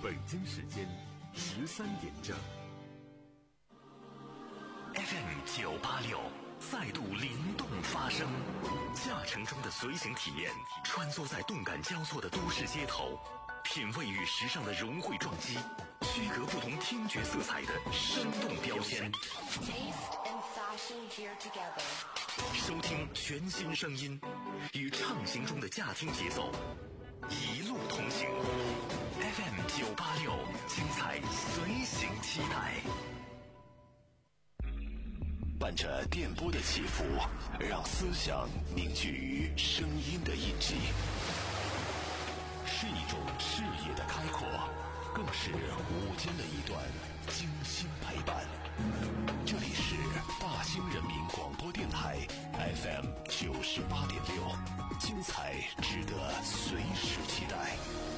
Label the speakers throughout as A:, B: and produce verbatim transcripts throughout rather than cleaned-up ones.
A: 北京时间十三点整。
B: F M 九八六再度灵动发声，驾乘中的随行体验，穿梭在动感交错的都市街头，品味与时尚的融汇撞击，区隔不同听觉色彩的生动标签。收听全新声音，与畅行中的驾听节奏，一路同行。F M 九八六，精彩随行期待。
C: 伴着电波的起伏，让思想凝聚于声音的印记，是一种视野的开阔，更是午间的一段精心陪伴。这里是大兴人民广播电台 F M 九十八点六，精彩值得随时期待。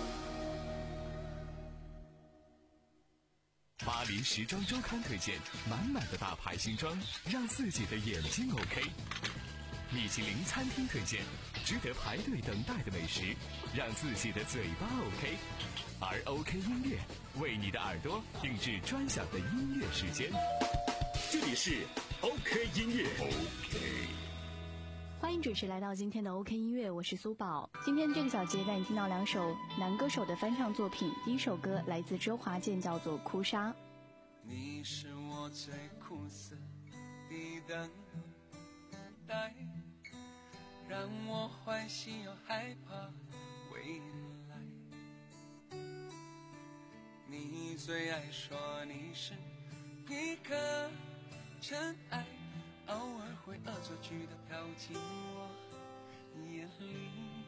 D: 巴黎时装周刊推荐满满的大牌新装，让自己的眼睛 OK。米其林餐厅推荐值得排队等待的美食，让自己的嘴巴 OK。而 OK 音乐为你的耳朵定制专享的音乐时间。这里是 OK 音乐 OK。
E: 欢迎准时来到今天的 OK 音乐，我是苏宝。今天这个小节带你听到两首男歌手的翻唱作品。第一首歌来自周华健，叫做《哭砂》。
F: 你是我最苦涩的等待，让我欢喜又害怕未来。你最爱说你是一颗尘埃，偶尔会恶作剧地飘进我眼里，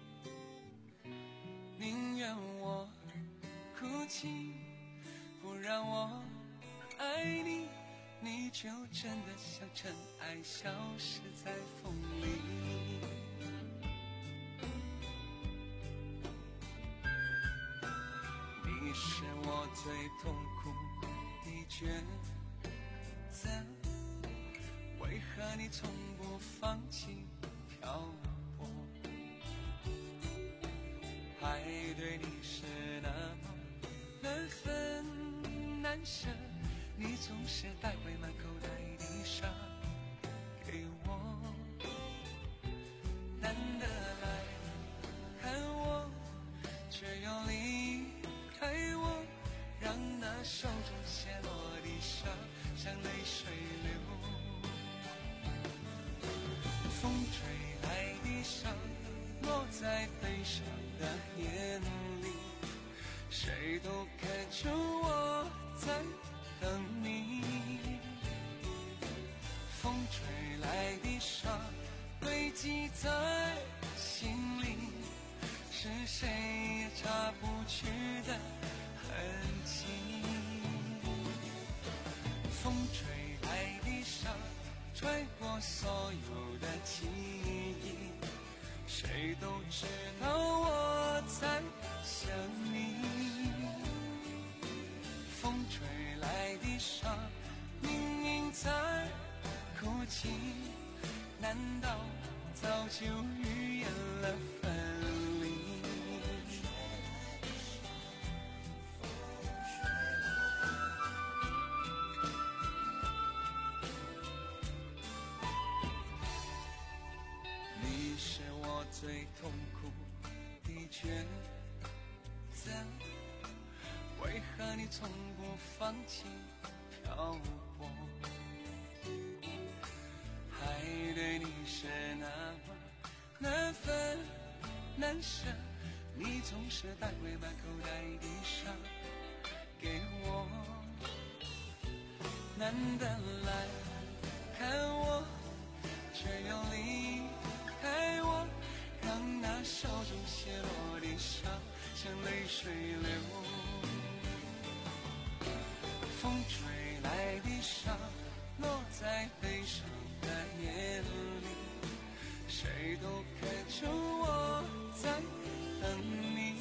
F: 宁愿我哭泣，不让我爱你，你就真的像尘埃消失在风里。你是我最痛苦的抉择，为何你从不放弃漂泊？爱对你是那么难分难舍，你总是带回满口袋的沙给我，难得来看我，却又离开我，让那手中泻落的沙像泪水流。风吹来的沙落在悲伤的眼里，谁都看出我在等你。风吹来的沙堆积在心里，是谁也擦不去的痕迹。风吹来的沙吹过所有的记忆，谁都知道我在想你。风吹来的沙明明在哭泣，难道早就预言了分离？你是我最痛苦的抉择，为何你从不放弃漂泊？爱对你是那么难分难舍，你总是带回满口袋的沙给我，难得来看我，却又离开我，让那手中泻落的沙像泪水流。风吹来的沙落在悲伤的眼里，谁都看出我在等你。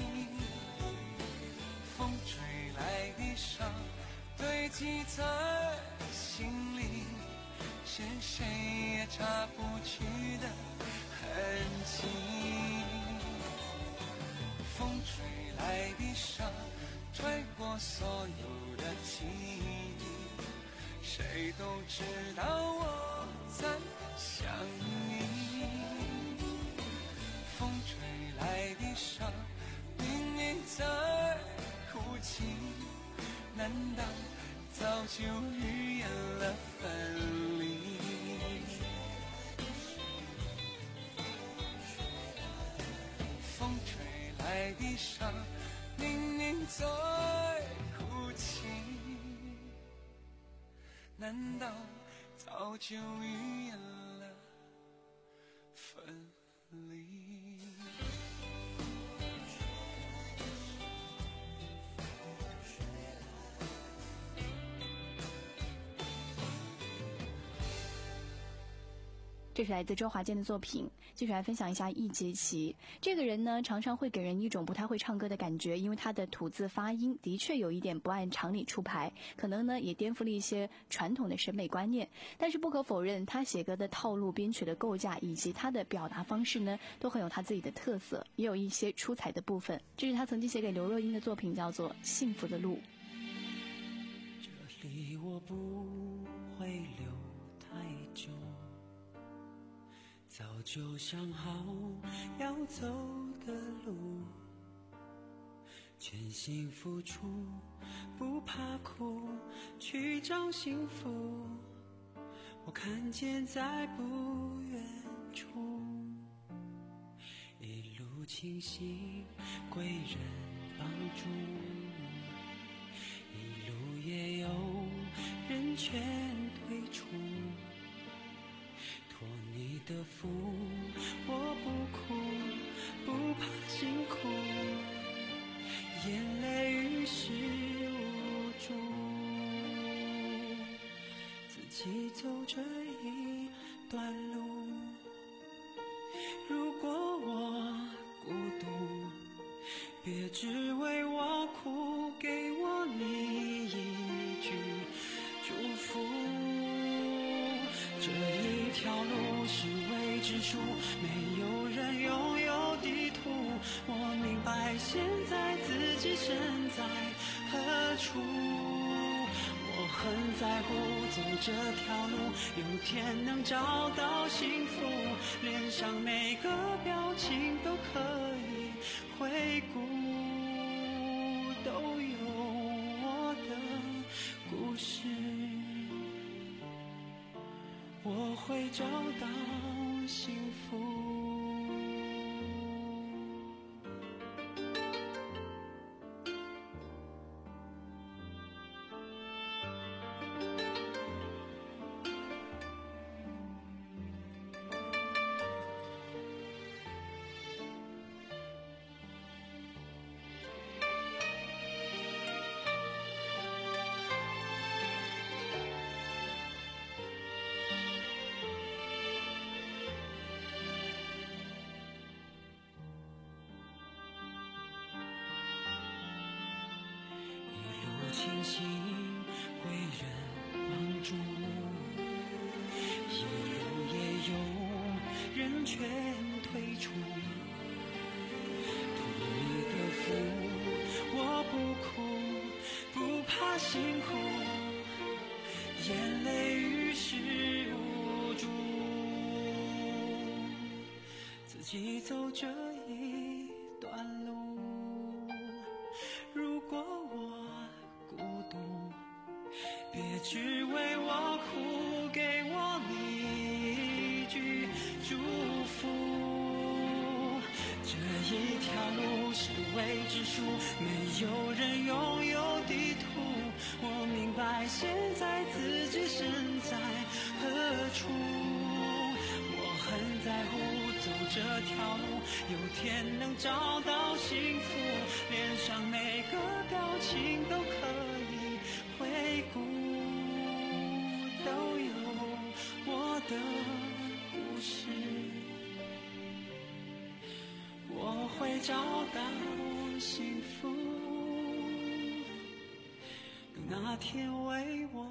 F: 风吹来的沙堆积在心里，是谁也擦不去的痕迹。风吹来的沙吹我所有的记忆，谁都知道我在想你。风吹来的沙，明明在哭泣，难道早就预言了分离？风吹来的沙，明明在哭泣，难道早就预言了分离？
E: 这是来自周华健的作品。继续来分享一下易杰奇这个人呢，常常会给人一种不太会唱歌的感觉，因为他的吐字发音的确有一点不按常理出牌，可能呢也颠覆了一些传统的审美观念。但是不可否认，他写歌的套路、编曲的构架以及他的表达方式呢，都很有他自己的特色，也有一些出彩的部分。这是他曾经写给刘若英的作品，叫做《幸福的路》。
G: 这里我不会留太久，早就想好要走的路，全心付出，不怕苦，去找幸福。我看见在不远处，一路清醒，贵人帮助，一路也有人劝退出。托你的福，我不哭，不怕辛苦，眼泪于事无助，自己走这一段路。如果我孤独，别只为我哭，给我你一句祝福。这一条路是未知数，没有人拥有地图。我明白现在自己身在何处，我很在乎走这条路，有天能找到幸福，脸上每个表情都可以回顾，都有我的故事，我会找到幸福。庆幸贵人帮助，一路也有人劝退出。图你的福，我不哭，不怕辛苦，眼泪于事无助，自己走这一段路。如果我孤独，别只为我哭，给我你一句祝福。这一条路是未知数，没有人拥有地图。我明白现在自己身在何处，我很在乎走这条路，有天能找到幸福，脸上每个表情都可以回顾，都有我的故事，我会找到幸福。等那天为我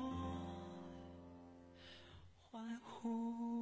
G: 欢呼。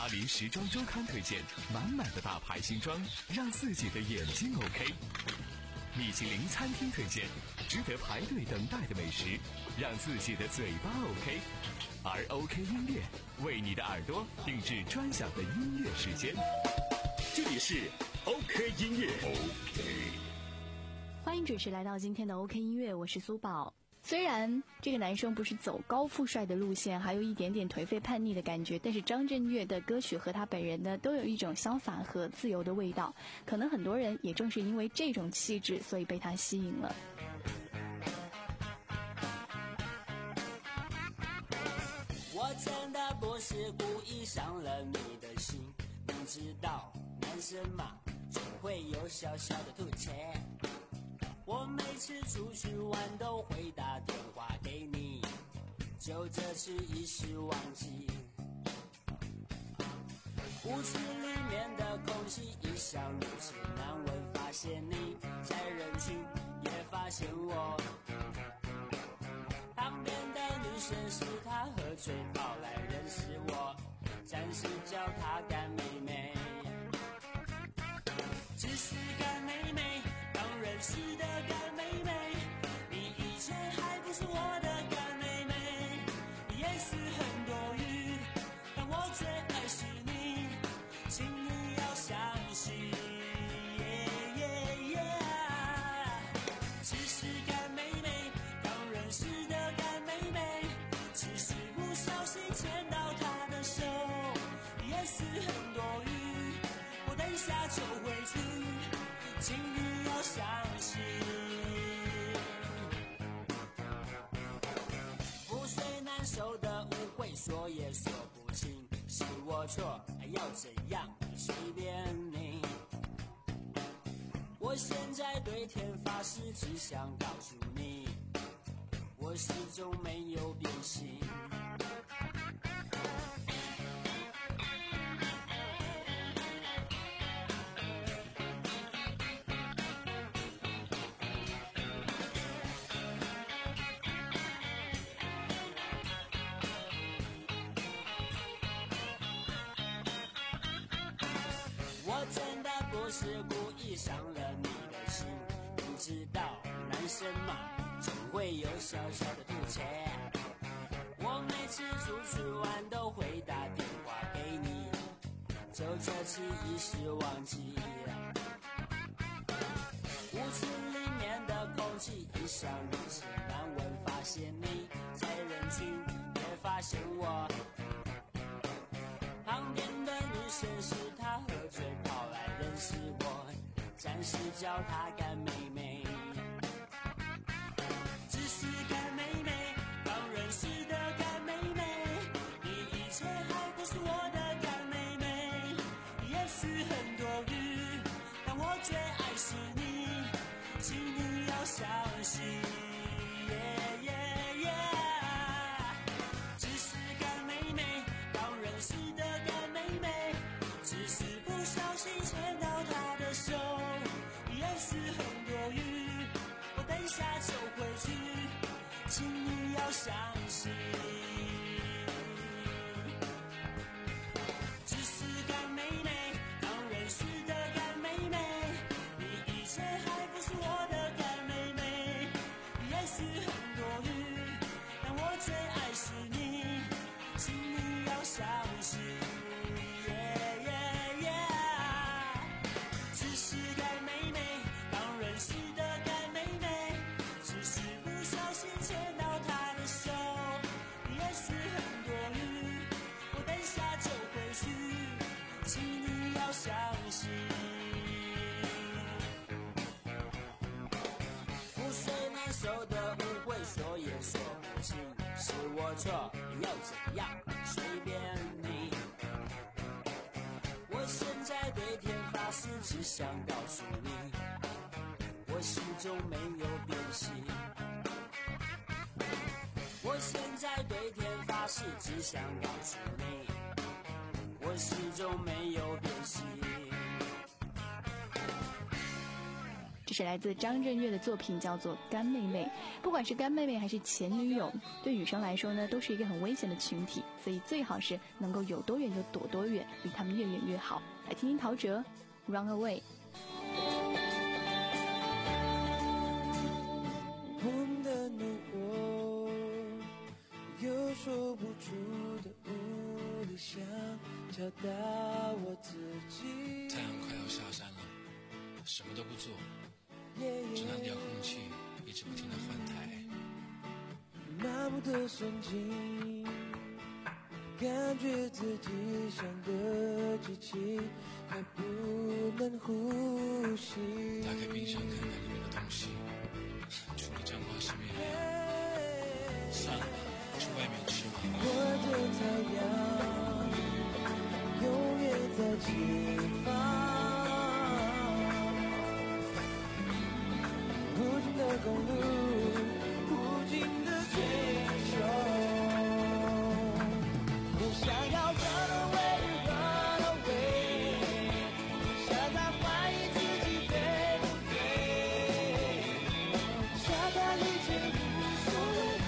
D: 零时装周刊推荐满满的大牌新装，让自己的眼睛 OK。米其林餐厅推荐值得排队等待的美食，让自己的嘴巴 OK。而 OK 音乐为你的耳朵定制专享的音乐时间。
C: 这里是 OK 音乐 OK。
E: 欢迎准时来到今天的 OK 音乐，我是苏宝。虽然这个男生不是走高富帅的路线，还有一点点颓废叛逆的感觉，但是张震岳的歌曲和他本人呢，都有一种潇洒和自由的味道。可能很多人也正是因为这种气质，所以被他吸引了。
H: 我真的不是故意伤了你的心，明知道男生嘛，总会有小小的吐槽。我每次出去玩都会打电话给你，就这次一时忘记。屋子里面的空气一向如此难闻，发现你在人群也发现我。旁边的女生是她喝醉跑来认识我，暂时叫她干妹妹。只是干妹妹，刚认识的干妹妹，你以前还不是我的干妹妹，也许很多余，但我最爱是你，请你要相信。Yeah, yeah, yeah. 只是干妹妹，刚认识的干妹妹，只是不小心牵到她的手，也许很多余，我等一下就回去，请你要相信。覆水难收的误会，说也说不清，是我错，要怎样随便你。我现在对天发誓，只想告诉你，我始终没有变心。我真的不是故意伤了你的心，你知道男生嘛，总会有小小的吐槽。我每次出去玩都会打电话给你，就这次一时忘记。屋子里面的空气一向如此难闻，发现你在人群也发现我。旁边的女生是她喝醉跑来认识我，暂时叫她干妹妹。只是干妹妹，刚认识的干妹妹，你以前还不是我的干妹妹，也许很多余，但我最爱是你，请你要相信。Yeah, yeah, yeah. 只是干妹妹，刚认识的干妹妹，只是不小心牵到她的手，也许很多余，我等一下就回去，请你要相信。只是干妹妹，刚认识的干妹妹，你以前还不是我的干妹妹，也许很多余，但我最爱是你，请你要相信。Yeah, yeah, yeah. 只是干妹妹，刚认识的干妹妹，只是不小心牵到她的手，也许很多余，我等下就回去，请你要相信。覆水难收的误会，说也说不清，是我错，要怎样随便你。我现在对天发誓，只想告诉你，我始终没有变心。我现在对天发誓，只想告诉你，我始终没有变心。
E: 是来自张震岳的作品，叫做《干妹妹》。不管是干妹妹还是前女友，对女生来说呢，都是一个很危险的群体，所以最好是能够有多远就躲多远，离他们越远越好。来听听陶喆 Run Away。
I: 我们的怒火有说不出的无力，想敲打我自己。
J: 太阳快要下山了，什么都不做，只拿遥控器一直不停地换台。
I: 麻木的神经，感觉自己像个机器，还不能呼吸。
J: 打开冰箱看看里面的东西，处理酱瓜是面面，算了吧，去外面吃吧。
I: 我的太阳永远在前方，无尽的公路，无尽的追求。我想要 run away run away， 想在怀疑自己对不对，甩开一切无所谓。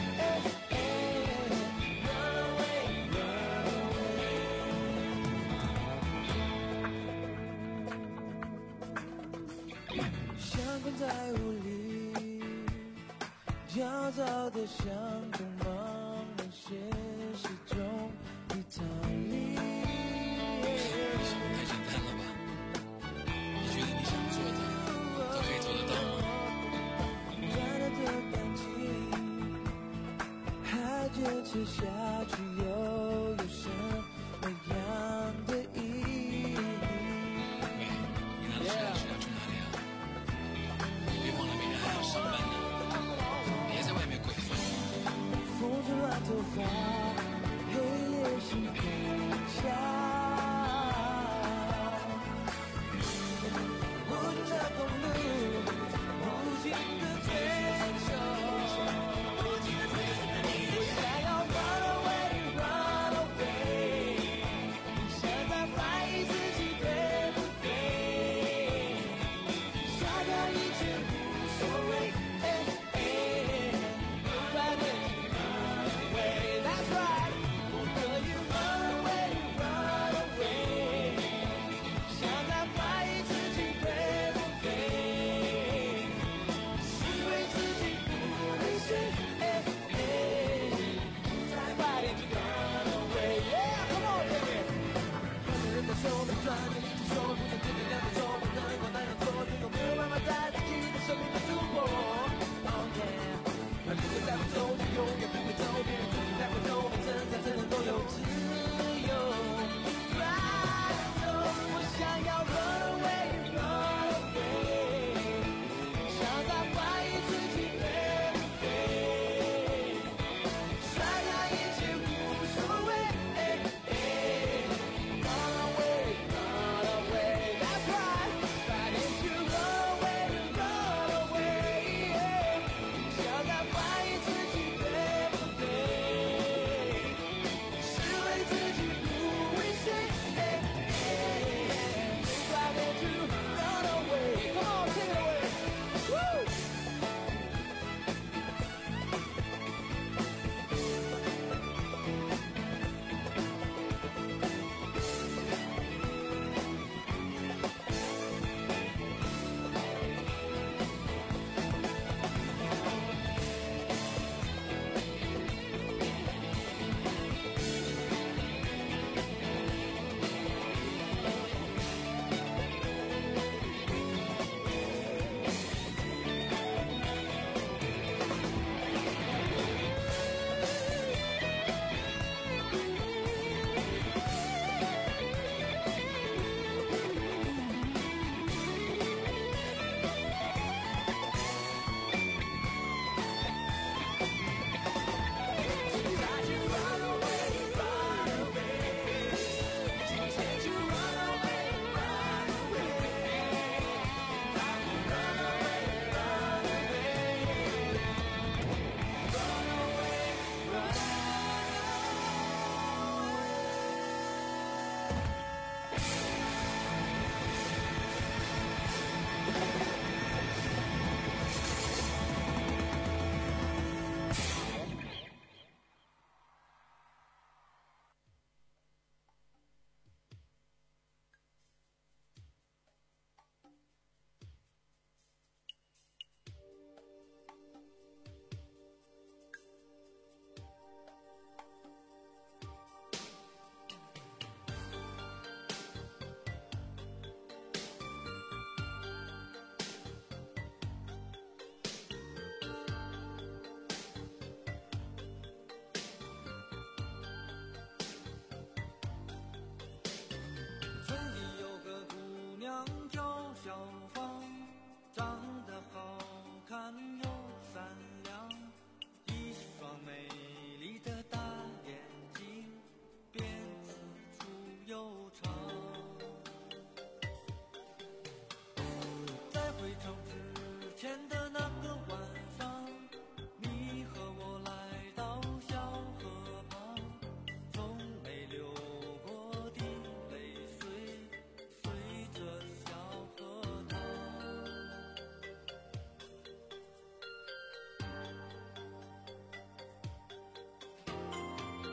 I: 困在屋里，焦躁的像匆忙的现实中的逃离。
J: 想得太简单了吧？你觉得你想做的都可以做得到吗？
I: 淡淡的感情还坚持下去，又有什么样的意义？
J: 喂，你拿的水要去哪里啊？别忘了明天还要上班呢，别在外面鬼混。
I: 风吹乱头发，黑夜心更强。无尽的公路，无尽的追求，我想要 run away run away， 现在怀疑自己对不对，甩掉一切无所谓。Run away, that's right， 我可以 run away run away， 现在怀疑自己对不对，是为自己不理性，再快点去 run away， yeah come on baby。看着人的手能转着一只手，不想天天两只手，不能够那样做，最后没有办法在自己的生命中突破。Oh yeah， 那如果再不走，就永远不会走，别人自己才会懂，真才才能够有自由。Right， 我想要 run away run away， 想在怀疑自己对不对，甩掉一切无所谓。Run away run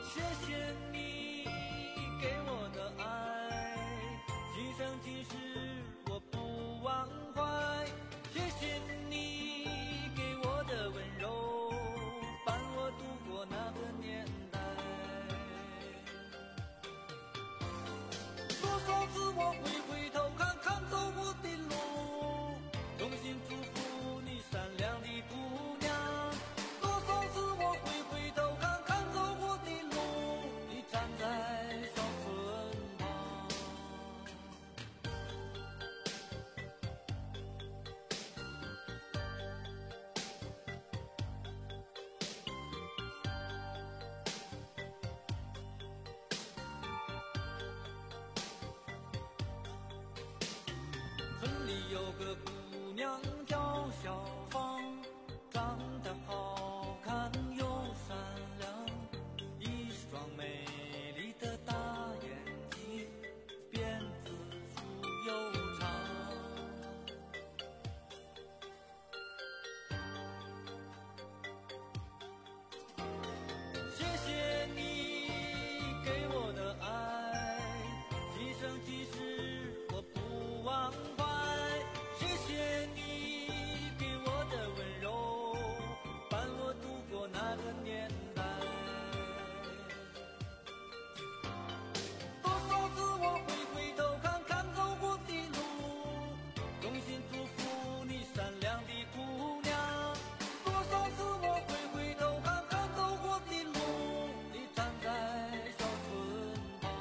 I: 谢谢你给我的爱，今生今世我不忘怀。谢谢你给我的温柔，伴我度过那个年代。多少次我会回头看看走过的路，衷心祝福你善良的姑娘。多少次我会回头看看走过的路，你站在小村旁。村里有个姑娘叫小芳，长得好看又善良，一双美丽的大眼睛，辫子粗又长。谢谢你给我的爱，今生今世我不忘怀。谢谢你给我的温柔，伴我度过那个年代。多少次我会回头看看走过的路，衷心祝福你善良的姑娘。多少次我会回头看看走过的路，你站在小村旁。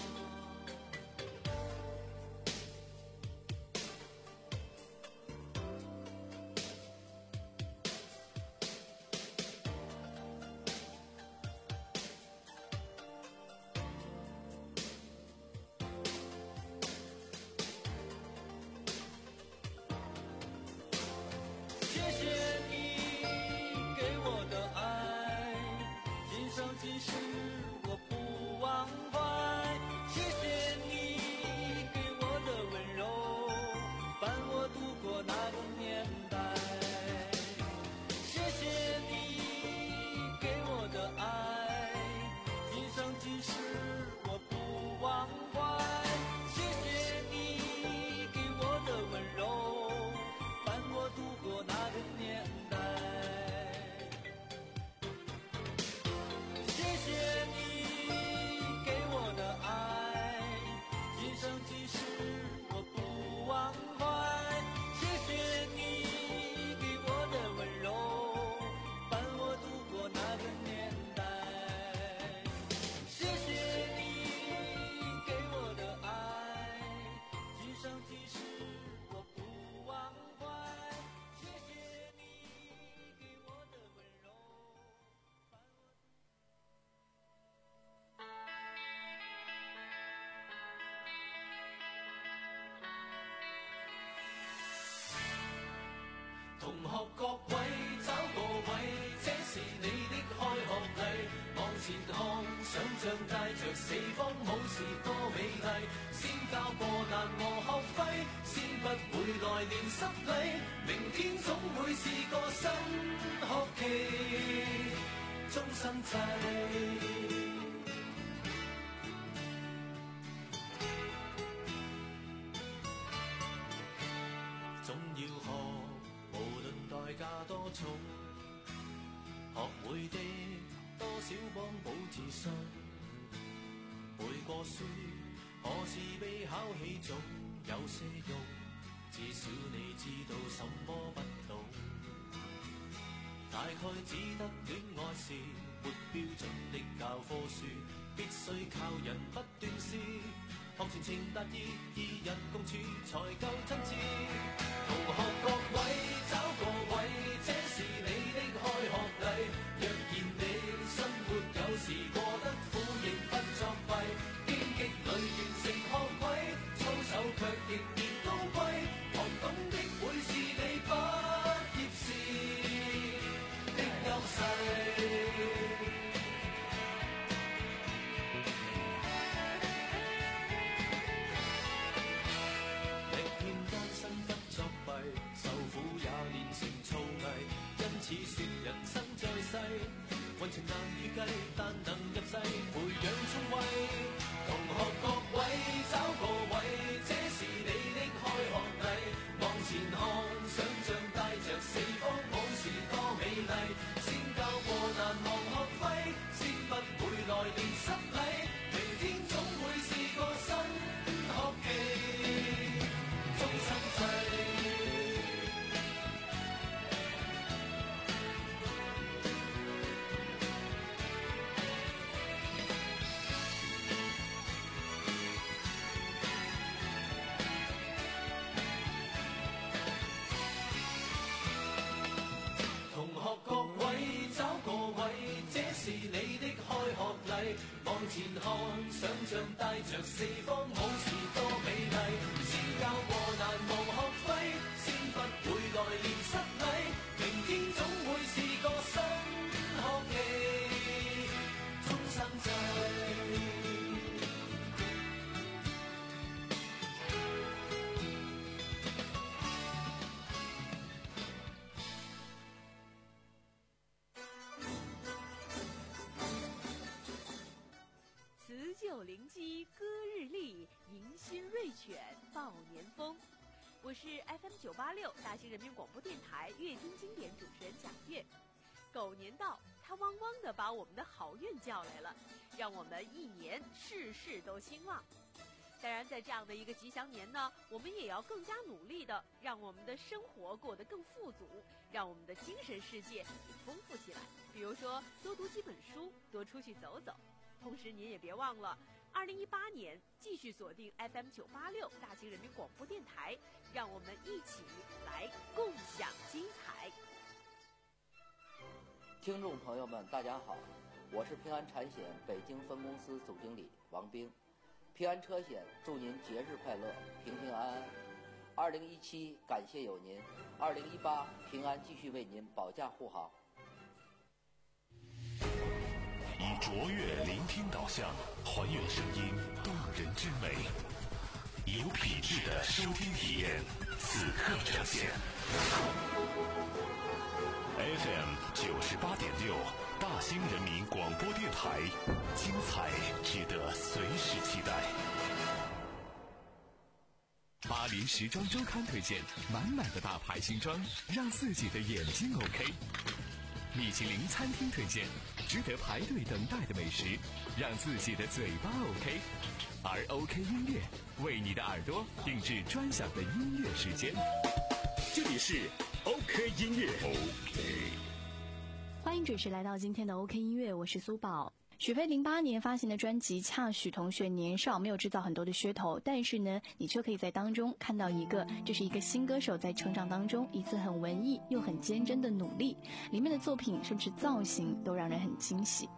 I: 谢谢你给我的爱，今生今世我不忘怀。谢谢你给我的温柔，伴我度过那个年代。谢谢你给我的爱，今生今世我不忘怀。谢谢你给我的温柔，伴我度过那个年代。谢谢你给我的爱，今生今世我不忘怀。谢谢你给我的温柔，伴我度过那个年代。谢谢你给我的爱，今生今世我不忘怀。谢谢你给我的温柔，伴我
K: 同學各位找個位，這是你的開學禮。往前看，想像帶着四方武士多美麗。先交過難餓學費，先不會來年失禮。明天總會是個新學期，終身制。總要學，無論代價多重，學會的多少幫補自信。背過書，可是比考起總有些用，至少你知道什麼不懂。大概只得戀愛是沒標準的教科書，必須靠人不斷試。學前情達意，二人共處才夠真摯。同學各位找個位，這是你的開學禮。若然你生活有時過得苦，亦不作弊。荊棘裏完成學位，操守卻仍然高貴。學懂的會是你畢業時的優勢。運程難預計，但能入世。 像帶着四方武士多美麗，先交過難忘學費，先不會來年失禮，明天總會是個新學期，終生制。
L: 辞旧临机歌日丽，迎新瑞犬报年风。我是 F M 九八六大兴人民广播电台乐听经典主持人蒋月。狗年到，它汪汪地把我们的好运叫来了，让我们一年事事都兴旺。当然，在这样的一个吉祥年呢，我们也要更加努力的让我们的生活过得更富足，让我们的精神世界也丰富起来。比如说，多读几本书，多出去走走。同时，您也别忘了，二零一八年继续锁定 F M 九八六大兴人民广播电台，让我们一起来共享精彩。
M: 听众朋友们，大家好，我是平安产险北京分公司总经理王兵。平安车险祝您节日快乐，平平安安。二零一七感谢有您，二零一八平安继续为您保驾护航。
C: 以卓越聆听导向，还原声音动人之美，有品质的收听体验，此刻呈现。F M 九十八点六，大兴人民广播电台，精彩值得随时期待。
D: 巴黎时装周刊推荐满满的大牌新装，让自己的眼睛 OK。米其林餐厅推荐值得排队等待的美食，让自己的嘴巴 OK。而 OK 音乐为你的耳朵定制专享的音乐时间。
B: 这里是 OK 音乐 OK。
E: 欢迎准时来到今天的 OK 音乐，我是苏宝。许飞零八年发行的专辑《恰许同学年少》没有制造很多的噱头，但是呢，你却可以在当中看到一个，这是一个新歌手在成长当中一次很文艺又很坚贞的努力，里面的作品甚至造型都让人很惊喜。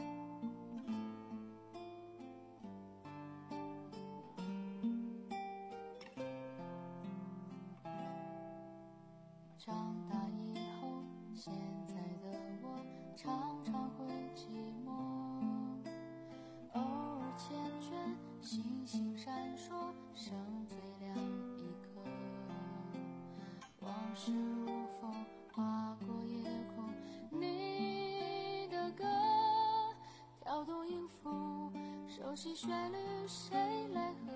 N: 长大以后，现在的我常常会寂寞，偶尔缱绻，星星闪烁，剩最亮一颗。往事如风，划过夜空，你的歌跳动音符，熟悉旋律，谁来和？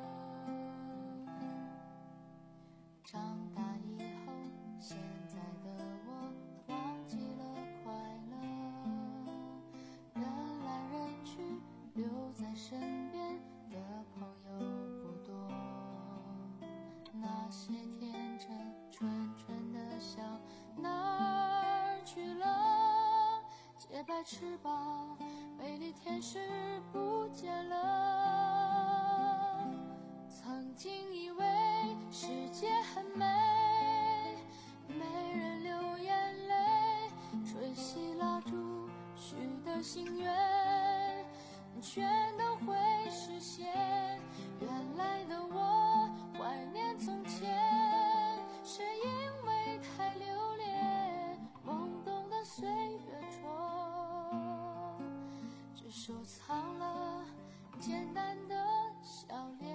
N: 长大以后，现在的我忘记了快乐，人来人去，留在身边的朋友不多，那些天真纯纯的笑哪儿去了？洁白翅膀，美丽天使不见了。曾经以为世界很美，没人流眼泪，吹熄蜡烛许的心愿全都会实现。原来的我怀念从前，是因为太留恋懵懂的岁月中，只收藏了简单的笑脸。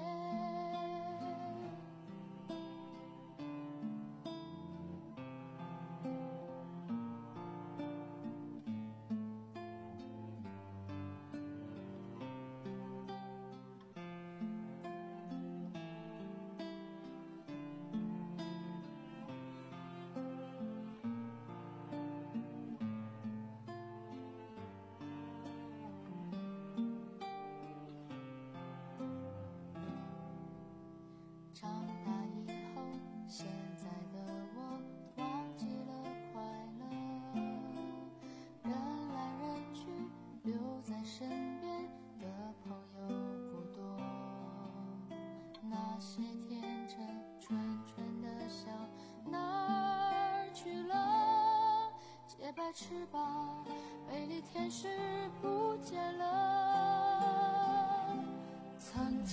N: 长大以后，现在的我忘记了快乐，人来人去，留在身边的朋友不多，那些天真纯纯的笑哪儿去了？洁白翅膀，美丽天使不见了。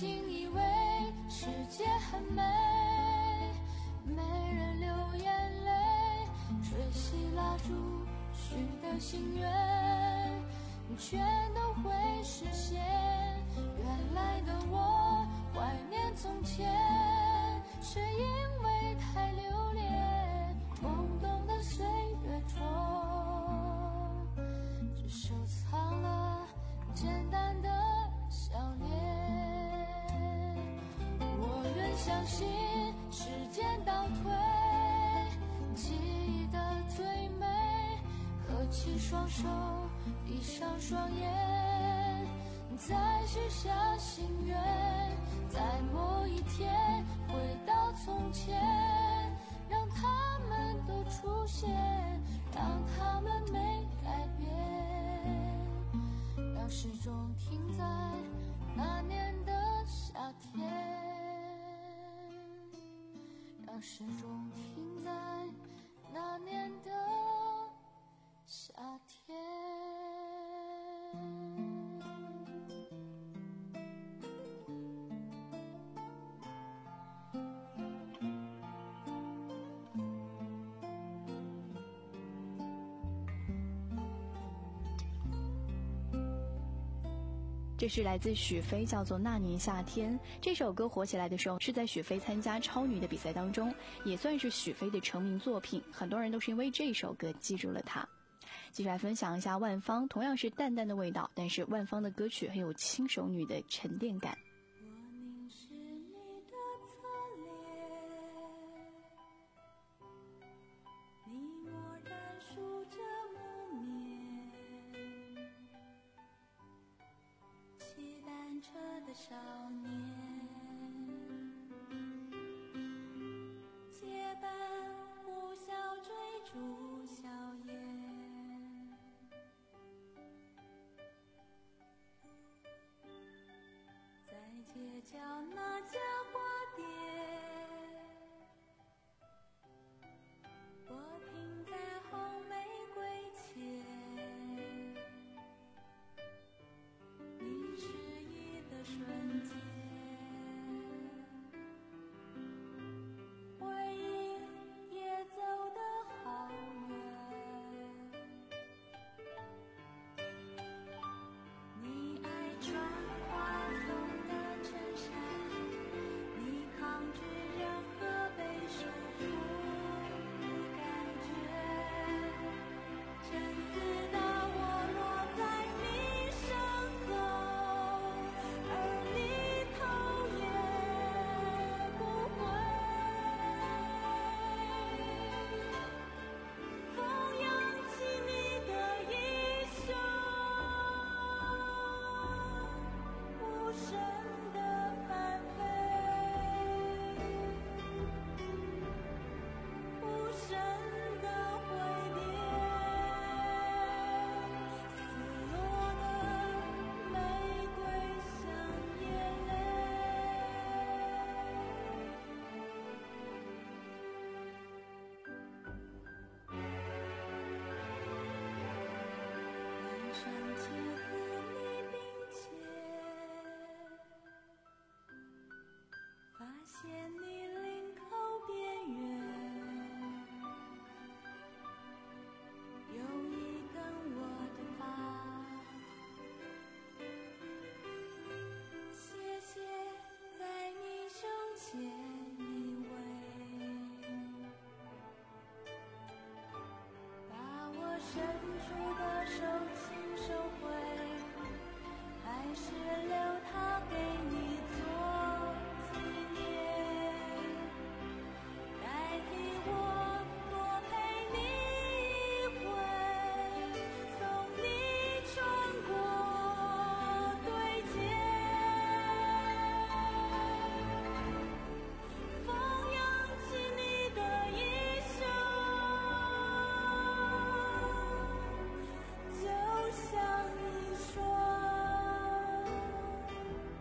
N: 经以为世界很美，没人流眼泪，吹熄蜡烛许的心愿，全都会实现。原来的我怀念从前，是因为太留恋懵懂的岁月中，只收藏了简单的笑脸。我愿相信时间倒退，记忆的最美，合起双手，闭上双眼，再许下心愿，在某一天回到从前，让他们都出现，让他们没改变，让时钟停在那年的夏天，让时钟停在那年的夏天。
E: 这是来自许飞，叫做《那年夏天》。这首歌火起来的时候，是在许飞参加超女的比赛当中，也算是许飞的成名作品。很多人都是因为这首歌记住了他。继续来分享一下万芳，同样是淡淡的味道，但是万芳的歌曲很有轻熟女的沉淀感。
N: 车的少年，结伴呼啸追逐硝烟，在街角那家花店，我停在红玫瑰前，你是瞬间，回忆也走得好远。你爱穿宽松的衬衫，你抗拒任何被束缚的感觉，真丝的我落在你身后，而你头也不回，风扬起你的衣袖，无声的翻飞，无声的回变，撕落的玫瑰像眼泪，登上前和你并肩，发现你领口边缘有一根我的发，谢谢在你胸前依偎，把我伸出的手轻收回，还是留它给你做纪念，代替我多陪你一回，送你穿过对街，风扬起你的衣袖，就像一双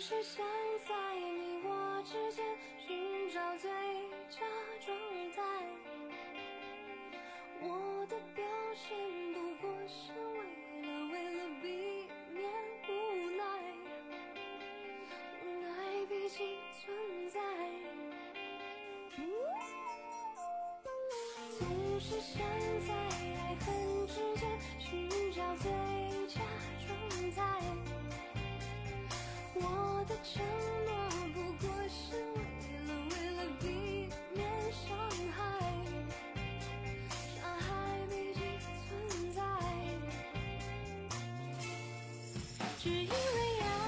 N: 是想在你我之间寻找最佳状态，我的表现不过是为了为了避免无奈，无奈毕竟存在，总是想在爱恨之间寻找最佳状态，我的承诺不过是为了为了避免伤害，伤害毕竟存在，只因为爱，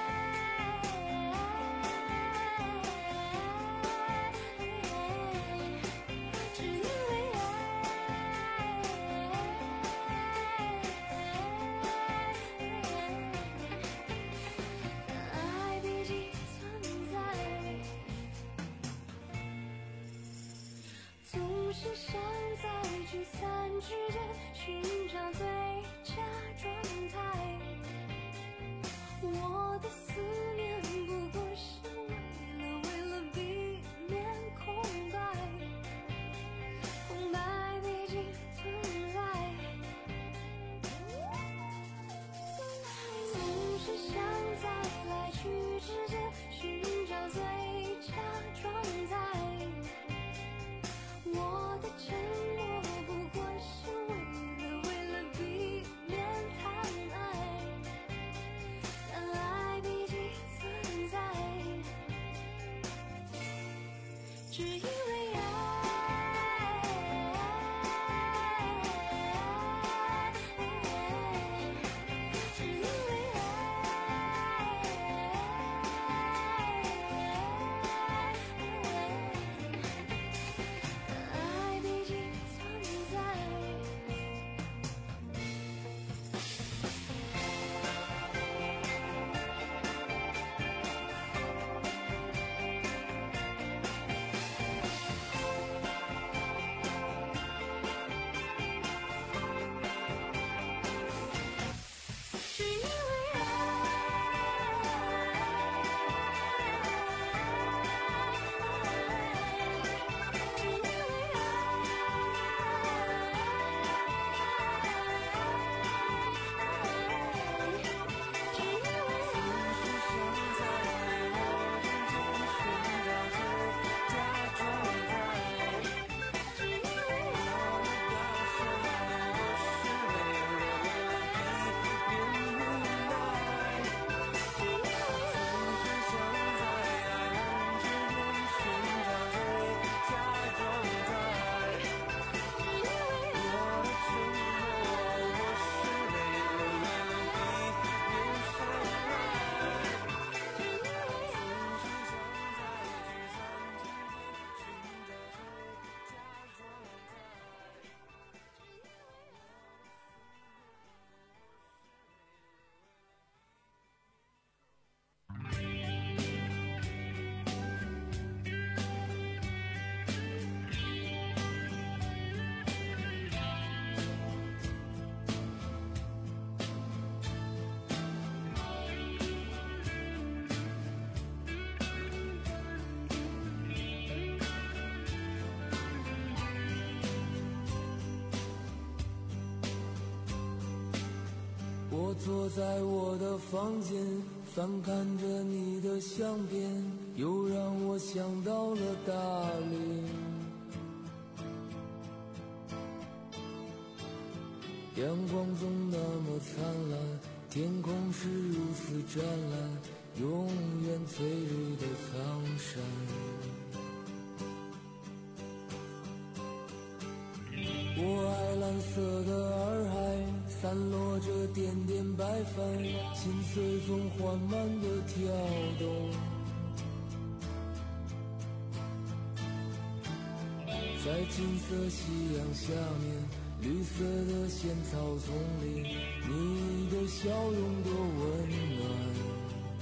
N: 只因为爱，爱毕竟存在，总是想在聚散之间寻找最佳状态，我的思念不过是为了为了避免空白，空白毕竟存在，总是想在来去之间寻找最佳状态，我的承诺不过是为了为了避免贪爱，但爱毕竟存在，只因为爱，只因为爱毕竟存在。只因为爱，只因为爱，只因为
I: 我坐在我的房间，翻看着你的相片，又让我想到了大连。阳光总那么灿烂，天空是如此湛蓝，永远翠绿的苍山。我爱蓝色的洱海，散落着点点白帆，心碎中缓慢地跳动。在金色夕阳下面，绿色的仙草丛里，你的笑容多温暖。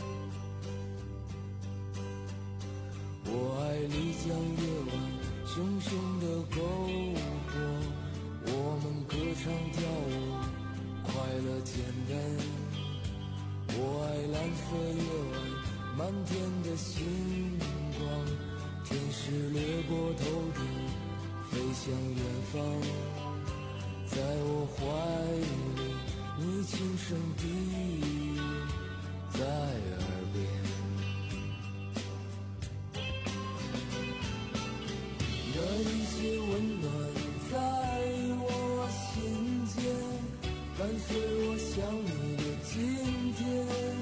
I: 我爱丽江夜晚，熊熊的篝火，我们歌唱跳舞，快乐简单。我爱蓝色夜晚， 方，在我怀里，你轻声低语在耳边，这一切温暖在我心间，伴随我想你的今天，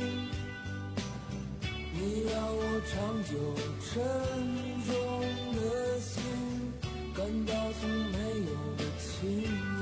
I: 你让我长久沉重的心感到从没有的亲密。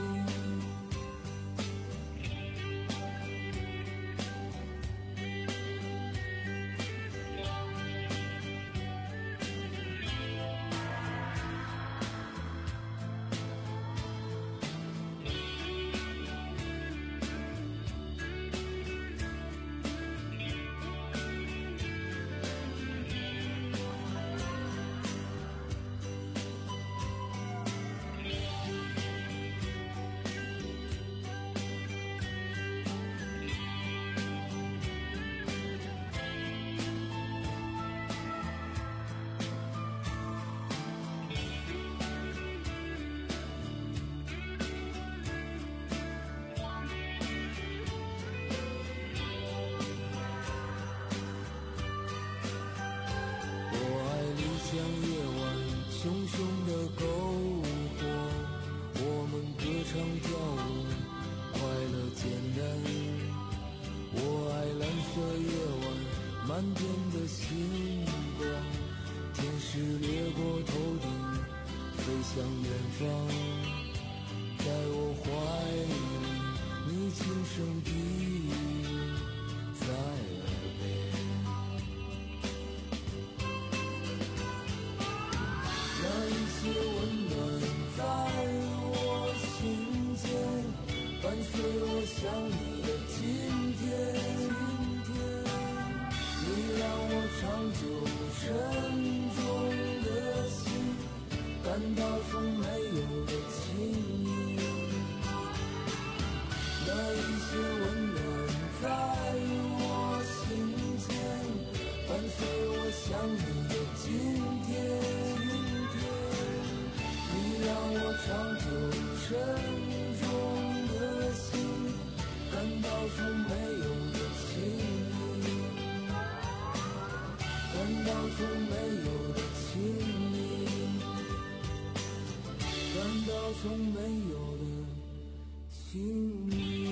I: 像夜晚熊熊的篝火，我们歌唱跳舞，快乐简单。我爱蓝色夜晚满天的星光，天使掠过头顶，飞向远方。在我怀里，你轻声低语在耳边。那一些温暖在我心间，伴随我想你的今天。你让我长久沉重的心感到从没有的亲密。那一些温暖在我心间，伴随我想你的今天。让我长久沉重的心感到从没有的亲密，感到从没有的亲密，感到从没有的亲密。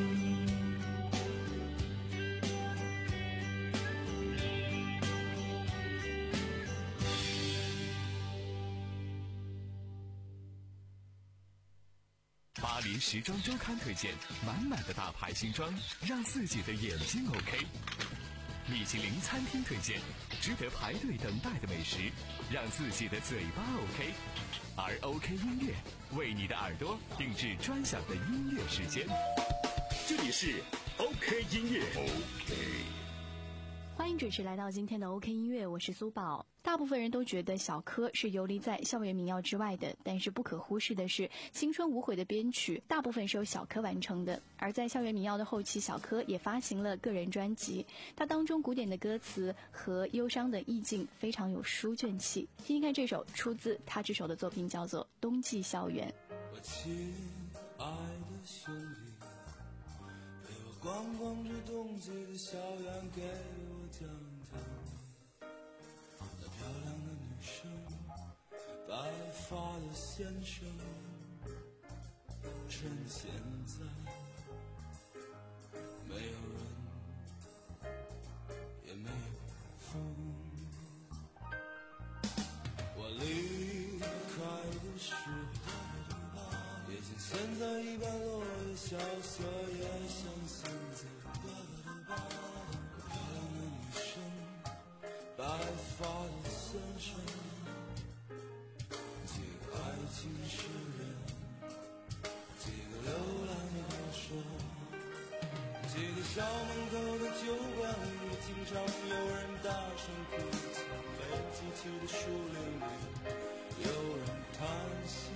D: 巴黎时装周刊推荐满满的大牌新装，让自己的眼睛 OK。米其林餐厅推荐值得排队等待的美食，让自己的嘴巴 OK。而 OK 音乐为你的耳朵定制专享的音乐时间。
B: 这里是 OK 音乐。OK。
E: 欢迎准时来到今天的 OK 音乐，我是苏宝。大部分人都觉得小柯是游离在校园民谣之外的，但是不可忽视的是，青春无悔的编曲大部分是由小柯完成的。而在校园民谣的后期，小柯也发行了个人专辑，它当中古典的歌词和忧伤的意境非常有书卷气。听听看这首出自他之手的作品，叫做《冬季校园》。
I: 我亲爱的兄弟，陪我逛逛这冬季的校园，给我讲讲那漂亮的女生，白发的先生，趁现在没有人也没有风。我离开的时候，也像现在一般落叶萧瑟，也像现在漂亮的女生，白发的先生，几个爱情诗人，几个流浪的说，几个校门口的酒馆里，经常有人大声哭泣，被记起的树林里有人叹息，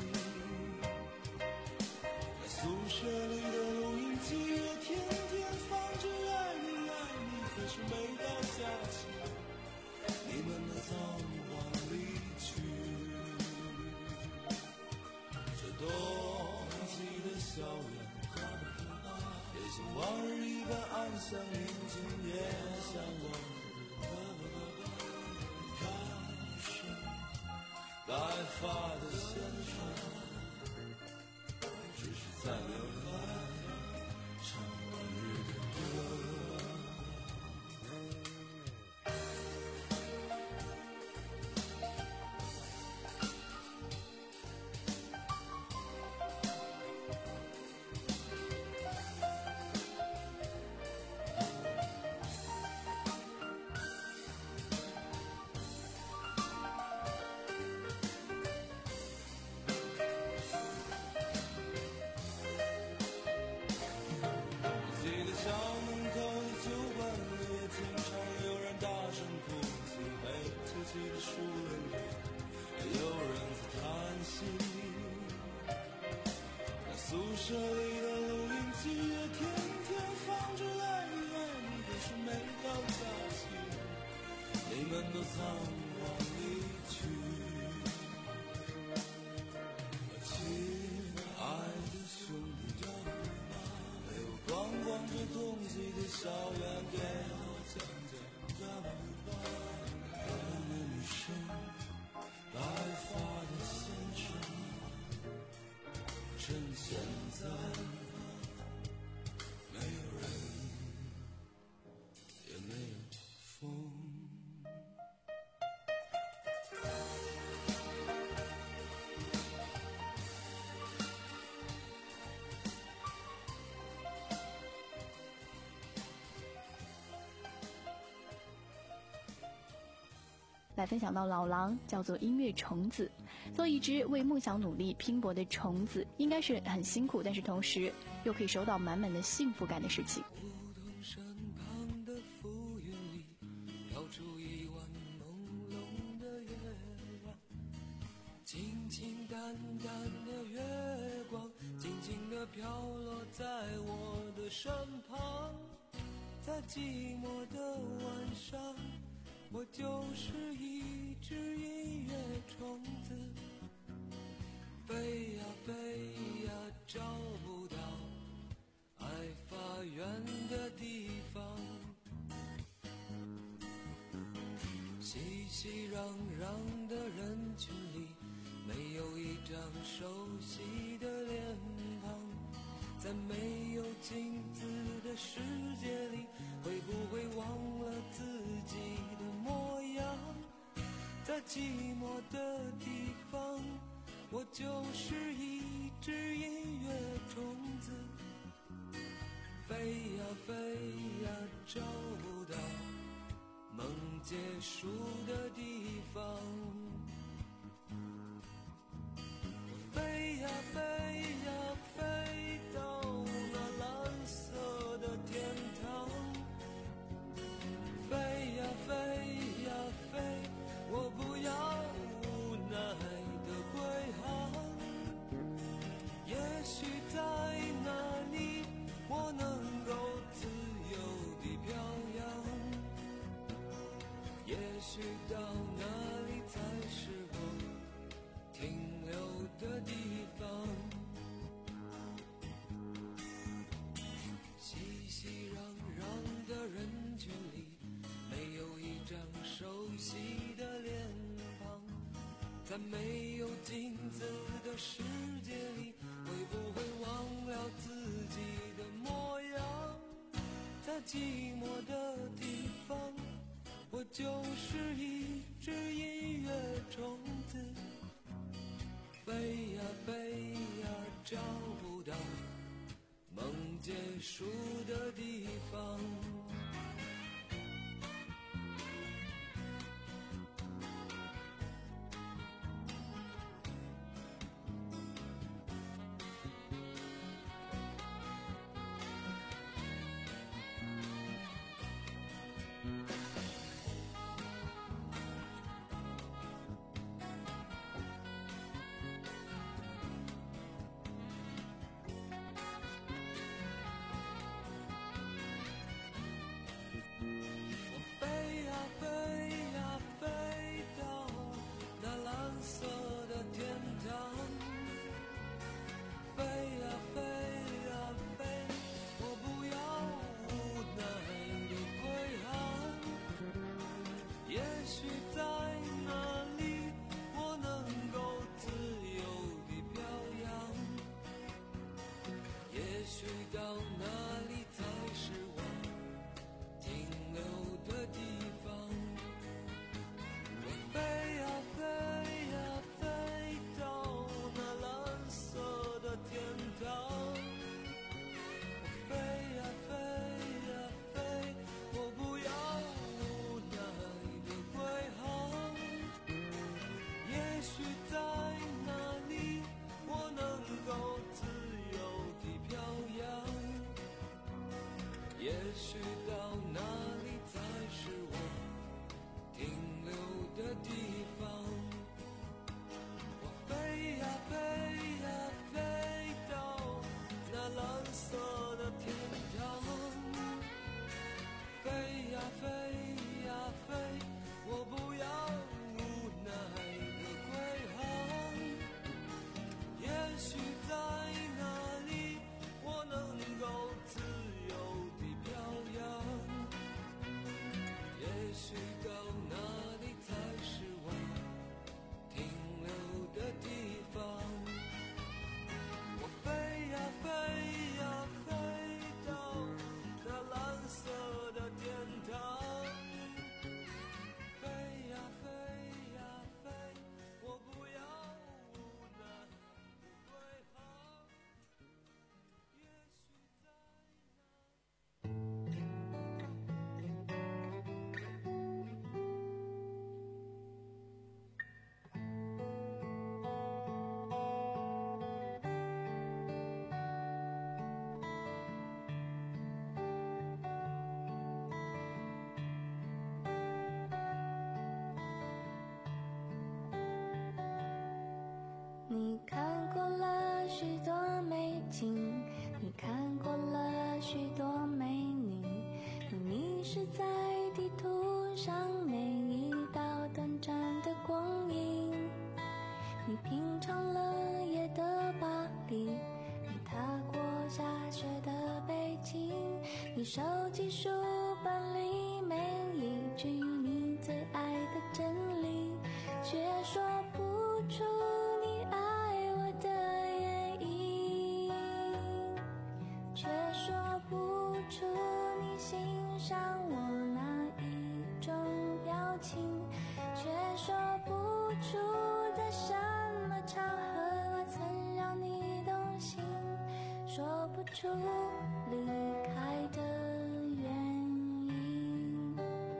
I: 在宿舍里的录音机也天天放着爱你爱你，可是每到假期你们的早晚离去。这冬
K: 校园，也像往日一般安详宁静，也像往日开始白发的先生，只是再没有人来唱往日的歌。宿舍里的录音机也天天放着来你可是没有假期，你们都仓皇离去。亲爱的兄弟，陪我逛逛这冬季的校园，给我讲讲可爱的女生，白发的先生，趁现在没有人也没有风。
E: 来分享到老狼，叫做音乐虫子。做一只为梦想努力拼搏的虫子，应该是很辛苦，但是同时又可以收到满满的幸福感的事情。
K: 身旁的浮云里飘出一弯朦胧的月亮，清清淡淡的月光静静地飘落在我的身旁，在寂寞的晚上，我就是一只音乐虫子，飞呀飞呀找不到爱发源的地方，熙熙攘攘的人群里，没有一张熟悉的脸庞，在没有镜子的世界里，会不会忘了自己的模样？在寂寞的地方，我就是一只音乐虫子，飞呀飞呀找不到梦结束的地方，我飞呀飞呀飞到那蓝色的天堂，飞呀飞呀飞，我不要无奈的归航，也许在那里我能够自由地飘扬，也许到那里才是我停留的地方，熙熙攘攘的人群里，没有一张熟悉的脸庞，在没有镜子的世界里，会不会忘了自己的模样？在寂寞的地方，我就是一只音乐虫子，飞呀飞呀找不到梦结束的地方。
F: 到哪里才是我停留的地方？我飞呀飞呀飞到那蓝色的天堂。我飞呀飞呀飞，我不要无奈的归航。也许在那里我能够自由地飘扬，也许到那里才是我停留的地方。我飞呀飞呀飞到那蓝色的天堂，飞呀飞呀飞，我不要无奈的归航。也许在那里我能够自由地飘扬，也许到那里才是我停留的地方。我飞呀飞呀飞到那蓝色的天堂，飞呀飞呀飞，我不要无奈的归航。也许在
N: 你看过了许多美景，你看过了许多美女，你迷失在地图上每一道短暂的光阴。你品尝了夜的巴黎，你踏过下雪的北京，你收集书本里每一句你最爱的真理，却说不出你爱我的原因，却说不出你欣赏我哪一种表情，却说不出在什么场合我曾让你动心，说不出离开的原因。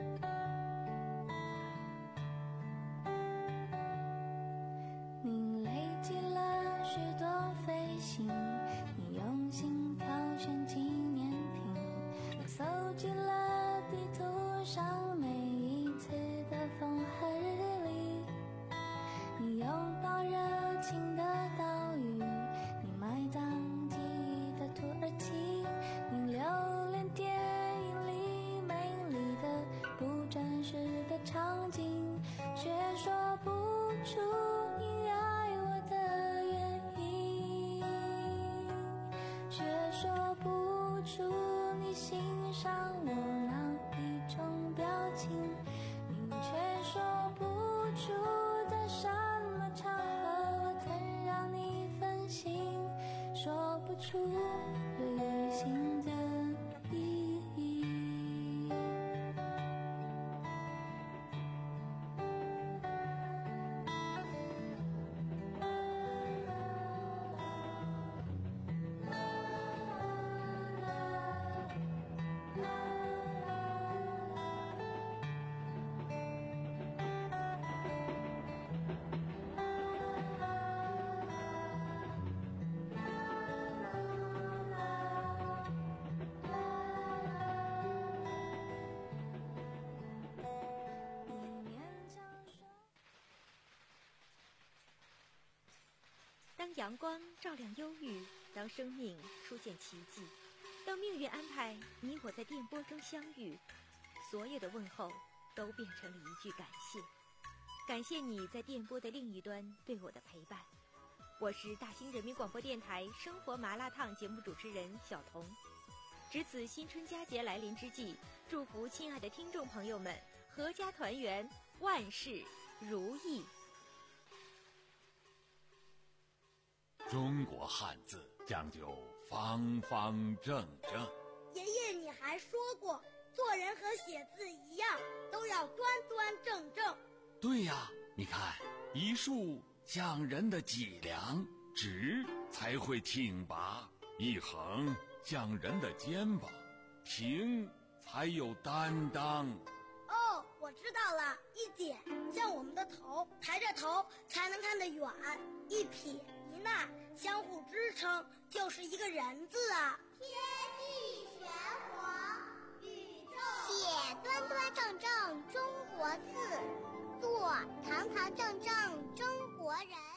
N: 你累积了许多飞行，你用心挑选纪念品，你搜集了地图上每一次的风和日丽，你拥抱热情的岛屿，你埋葬记忆的土耳其，你留恋电影里美丽的不真实的场景，却说不出你爱我的原因，却说不出你欣赏我哪一种表情，你却说不出在什么场合我曾让你分心，说不出旅行的意义。
L: 当阳光照亮忧郁，当生命出现奇迹，当命运安排你我在电波中相遇，所有的问候都变成了一句感谢。感谢你在电波的另一端对我的陪伴。我是大兴人民广播电台生活麻辣烫节目主持人小彤。值此新春佳节来临之际，祝福亲爱的听众朋友们阖家团圆，万事如意。
C: 中国汉字
O: 讲究方方正正。
P: 爷爷，你还说过，做人和写字一样，都要端端正正。
O: 对呀，你看，一竖讲人的脊梁，直才会挺拔；一横讲人的肩膀，平才有担当。
P: 哦，我知道了，一点像我们的头，抬着头才能看得远；一撇一捺相互支撑，就是一个人字啊。
Q: 天地玄黄，宇宙写端端正正中国字，做堂堂正正中国人。